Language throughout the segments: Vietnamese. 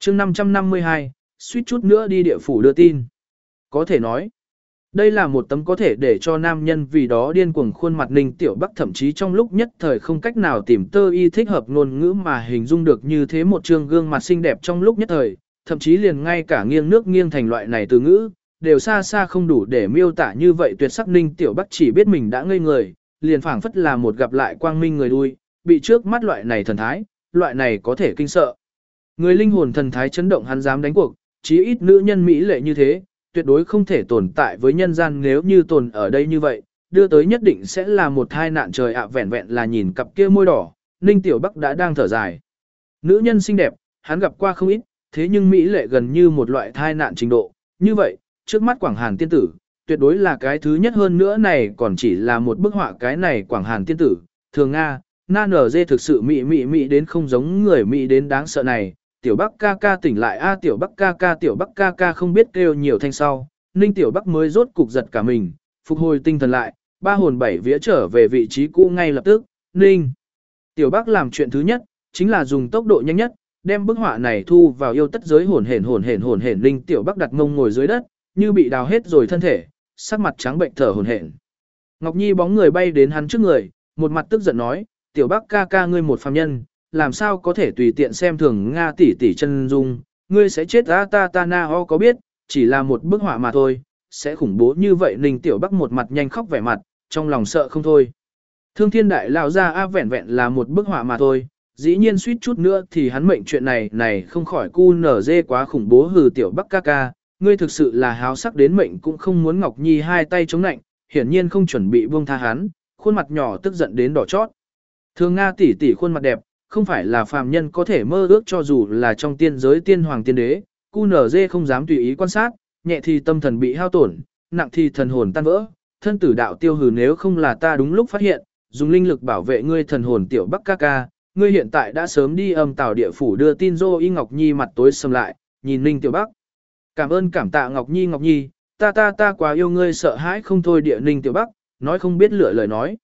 chương 552, suýt chút nữa đi địa phủ đưa tin. Có thể nói, đây là một tấm có thể để cho nam nhân vì đó điên cuồng khuôn mặt Ninh Tiểu Bắc, thậm chí trong lúc nhất thời không cách nào tìm tơ y thích hợp ngôn ngữ mà hình dung được như thế một trương gương mặt xinh đẹp trong lúc nhất thời, thậm chí liền ngay cả nghiêng nước nghiêng thành loại này từ ngữ, đều xa xa không đủ để miêu tả như vậy tuyệt sắc. Ninh Tiểu Bắc chỉ biết mình đã ngây người, liền phảng phất là một gặp lại quang minh người đuôi, bị trước mắt loại này thần thái, loại này có thể kinh sợ. Người linh hồn thần thái chấn động hắn dám đánh cuộc, chí ít nữ nhân mỹ lệ như thế, tuyệt đối không thể tồn tại với nhân gian, nếu như tồn ở đây như vậy, đưa tới nhất định sẽ là một tai nạn trời ạ. Vẹn vẹn là nhìn cặp kia môi đỏ, Ninh Tiểu Bắc đã đang thở dài. Nữ nhân xinh đẹp, hắn gặp qua không ít, thế nhưng mỹ lệ gần như một loại tai nạn trình độ, như vậy, trước mắt Quảng Hàn tiên tử, tuyệt đối là cái thứ nhất. Hơn nữa này còn chỉ là một bức họa, cái này Quảng Hàn tiên tử, thường Nga, na nở dê thực sự mỹ đến không giống người mỹ đến đáng sợ này. Tiểu Bắc ca ca tỉnh lại a, Tiểu Bắc ca ca không biết kêu nhiều thanh sau, Ninh Tiểu Bắc mới rốt cục giật cả mình, phục hồi tinh thần lại, ba hồn bảy vía trở về vị trí cũ ngay lập tức. Ninh Tiểu Bắc làm chuyện thứ nhất, chính là dùng tốc độ nhanh nhất, đem bức họa này thu vào yêu tất giới. Hồn hển. Ninh Tiểu Bắc đặt mông ngồi dưới đất, như bị đào hết rồi thân thể, sắc mặt trắng bệnh thở hổn hển. Ngọc Nhi bóng người bay đến hắn trước người, một mặt tức giận nói, Tiểu Bắc ca ca ngươi một phàm nhân, làm sao có thể tùy tiện xem thường Nga tỷ tỷ chân dung, ngươi sẽ chết ta na ho có biết, chỉ là một bức họa mà thôi, sẽ khủng bố như vậy. Ninh Tiểu Bắc một mặt nhanh khóc vẻ mặt, trong lòng sợ không thôi. Thương Thiên Đại lão ra vẹn vẹn là một bức họa mà thôi, dĩ nhiên suýt chút nữa thì hắn mệnh chuyện này không khỏi cu nở dê quá khủng bố. Hừ, Tiểu Bắc ca ca, ngươi thực sự là háo sắc đến mệnh cũng không muốn. Ngọc Nhi hai tay chống nạnh, hiển nhiên không chuẩn bị buông tha hắn, khuôn mặt nhỏ tức giận đến đỏ chót. Thường Nga tỷ tỷ khuôn mặt đẹp, không phải là phàm nhân có thể mơ ước, cho dù là trong tiên giới tiên hoàng tiên đế, QNZ không dám tùy ý quan sát, nhẹ thì tâm thần bị hao tổn, nặng thì thần hồn tan vỡ, thân tử đạo tiêu. Hừ, nếu không là ta đúng lúc phát hiện, dùng linh lực bảo vệ ngươi thần hồn, Tiểu Bắc ca ca, ngươi hiện tại đã sớm đi âm tào địa phủ đưa tin rồi. Ngọc Nhi mặt tối sầm lại, nhìn Ninh Tiểu Bắc. Cảm ơn cảm tạ Ngọc Nhi, ta quá yêu ngươi, sợ hãi không thôi. Địa Ninh Tiểu Bắc, nói không biết lựa lời nói.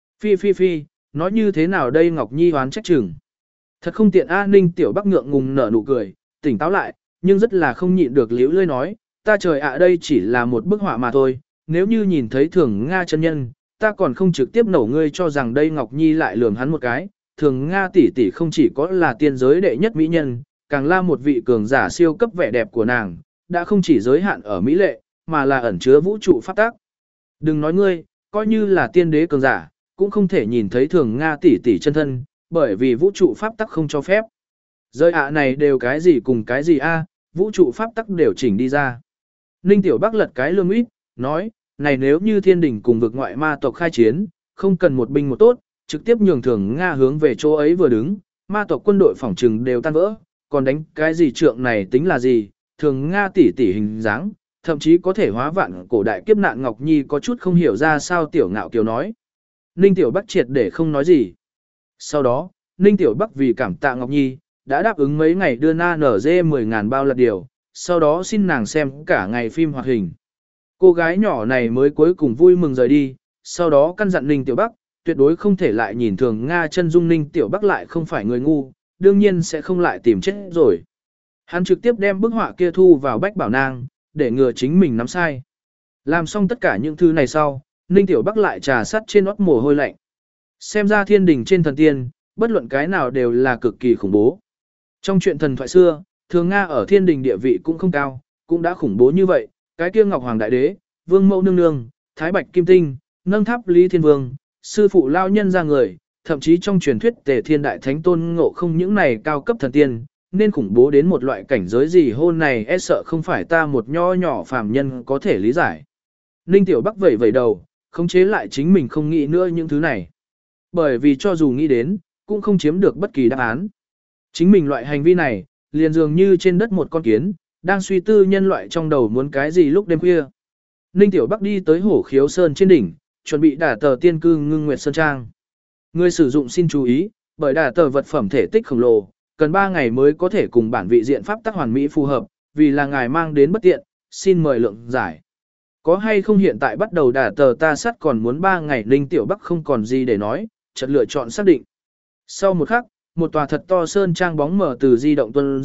Phi, nói như thế nào đây? Ngọc Nhi hoán trách chừng. Thật không tiện a. Ninh Tiểu Bắc ngượng ngùng nở nụ cười, tỉnh táo lại, nhưng rất là không nhịn được liễu lơi nói, ta trời ạ, đây chỉ là một bức họa mà thôi, nếu như nhìn thấy Thường Nga chân nhân, ta còn không trực tiếp nổ ngươi cho rằng đây. Ngọc Nhi lại lườm hắn một cái, Thường Nga tỷ tỷ không chỉ có là tiên giới đệ nhất mỹ nhân, càng là một vị cường giả siêu cấp. Vẻ đẹp của nàng đã không chỉ giới hạn ở mỹ lệ, mà là ẩn chứa vũ trụ pháp tắc. Đừng nói ngươi, coi như là tiên đế cường giả, cũng không thể nhìn thấy Thường Nga tỷ tỷ chân thân, bởi vì vũ trụ pháp tắc không cho phép. Giới ạ này đều cái gì cùng cái gì a, vũ trụ pháp tắc đều chỉnh đi ra. Ninh Tiểu Bắc lật cái lương ít, nói, này nếu như thiên đình cùng vực ngoại ma tộc khai chiến, không cần một binh một tốt, trực tiếp nhường Thường Nga hướng về chỗ ấy vừa đứng, ma tộc quân đội phỏng trừng đều tan vỡ, còn đánh cái gì trượng này tính là gì? Thường Nga tỷ tỷ hình dáng, thậm chí có thể hóa vạn cổ đại kiếp nạn. Ngọc Nhi có chút không hiểu ra sao Tiểu Ngạo Kiều nói. Ninh Tiểu Bắc triệt để không nói gì. Sau đó, Ninh Tiểu Bắc vì cảm tạ Ngọc Nhi, đã đáp ứng mấy ngày đưa na nở dê 10.000 bao lật điều, sau đó xin nàng xem cả ngày phim hoạt hình. Cô gái nhỏ này mới cuối cùng vui mừng rời đi, sau đó căn dặn Ninh Tiểu Bắc, tuyệt đối không thể lại nhìn Thường Nga chân dung. Ninh Tiểu Bắc lại không phải người ngu, đương nhiên sẽ không lại tìm chết rồi. Hắn trực tiếp đem bức họa kia thu vào Bách Bảo Nang, để ngừa chính mình nắm sai. Làm xong tất cả những thứ này sau, Ninh Tiểu Bắc lại trà sắt trên nót mồ hôi lạnh. Xem ra thiên đình trên thần tiên, bất luận cái nào đều là cực kỳ khủng bố. Trong chuyện thần thoại xưa, Thường Nga ở thiên đình địa vị cũng không cao, cũng đã khủng bố như vậy, cái kia Ngọc Hoàng Đại Đế, Vương Mẫu Nương Nương, Thái Bạch Kim Tinh, nâng tháp Lý Thiên Vương, sư phụ lao nhân ra người, thậm chí trong truyền thuyết Tề Thiên Đại Thánh Tôn Ngộ Không, những này cao cấp thần tiên, nên khủng bố đến một loại cảnh giới gì hôn này e sợ không phải ta một nho nhỏ phàm nhân có thể lý giải. Ninh Tiểu Bắc vẩy vẩy đầu, khống chế lại chính mình không nghĩ nữa những thứ này. Bởi vì cho dù nghĩ đến, cũng không chiếm được bất kỳ đáp án. Chính mình loại hành vi này, liền dường như trên đất một con kiến, đang suy tư nhân loại trong đầu muốn cái gì lúc đêm khuya. Ninh Tiểu Bắc đi tới Hổ Khiếu Sơn trên đỉnh, chuẩn bị đả tờ tiên cư Ngưng Nguyệt Sơn Trang. Người sử dụng xin chú ý, bởi đả tờ vật phẩm thể tích khổng lồ, cần 3 ngày mới có thể cùng bản vị diện pháp tắc hoàn mỹ phù hợp, vì là ngài mang đến bất tiện, xin mời lượng giải. Có hay không hiện tại bắt đầu đả tờ ta sắt còn muốn 3 ngày. Ninh Tiểu Bắc không còn gì để nói, chợt lựa chọn xác định. Sau một khắc, một tòa thật to sơn trang bóng mở từ di động tuôn ra,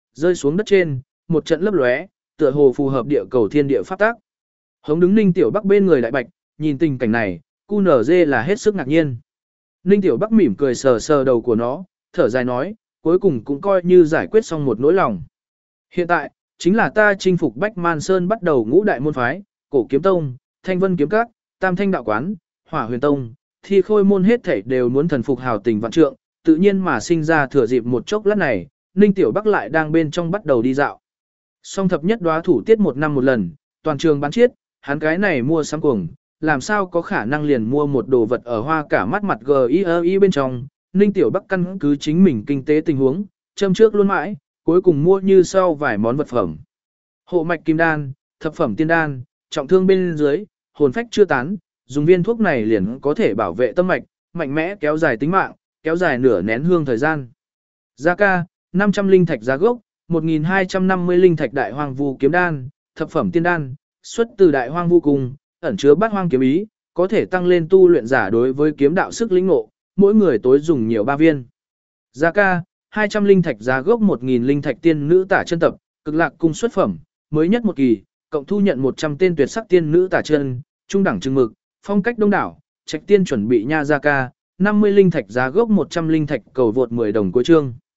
rơi xuống đất trên, một trận lấp lóe, tựa hồ phù hợp địa cầu thiên địa pháp tắc. Hống đứng Ninh Tiểu Bắc bên người Đại Bạch, nhìn tình cảnh này, QNZ là hết sức ngạc nhiên. Ninh Tiểu Bắc mỉm cười sờ sờ đầu của nó, thở dài nói, cuối cùng cũng coi như giải quyết xong một nỗi lòng. Hiện tại, chính là ta chinh phục Bách Man Sơn bắt đầu ngũ đại môn phái, Cổ Kiếm Tông, Thanh Vân Kiếm Các, Tam Thanh Đạo Quán, Hỏa Huyền Tông, Thi Khôi môn hết thảy đều muốn thần phục hào tình vạn trượng, tự nhiên mà sinh ra thừa dịp một chốc lát này, Ninh Tiểu Bắc lại đang bên trong bắt đầu đi dạo. Song thập nhất đóa thủ tiết một năm một lần, toàn trường bán chiết, hắn cái này mua sắm cuồng, làm sao có khả năng liền mua một đồ vật ở hoa cả mắt mặt GII bên trong. Ninh Tiểu Bắc căn cứ chính mình kinh tế tình huống, châm trước luôn mãi, cuối cùng mua như sau vài món vật phẩm. Hộ mạch kim đan, thập phẩm tiên đan, trọng thương bên dưới, hồn phách chưa tán, dùng viên thuốc này liền có thể bảo vệ tâm mạch, mạnh mẽ kéo dài tính mạng, kéo dài nửa nén hương thời gian. Giá ca, 500 linh thạch giá gốc, 1250 linh thạch đại hoang vu kiếm đan, thập phẩm tiên đan, xuất từ đại hoang vu cùng, ẩn chứa bát hoang kiếm ý, có thể tăng lên tu luyện giả đối với kiếm đạo sức lĩnh ngộ, mỗi người tối dùng nhiều 3 viên. Giá ca, 200 linh thạch giá gốc 1000 linh thạch tiên nữ tả chân tập, cực lạc cung xuất phẩm, mới nhất một kỳ, cộng thu nhận 100 tên tuyệt sắc tiên nữ tả chân, trung đẳng chừng mực, phong cách đông đảo, trạch tiên chuẩn bị nha giá ca, 50 linh thạch giá gốc 100 linh thạch cầu vượt 10 đồng cuối chương.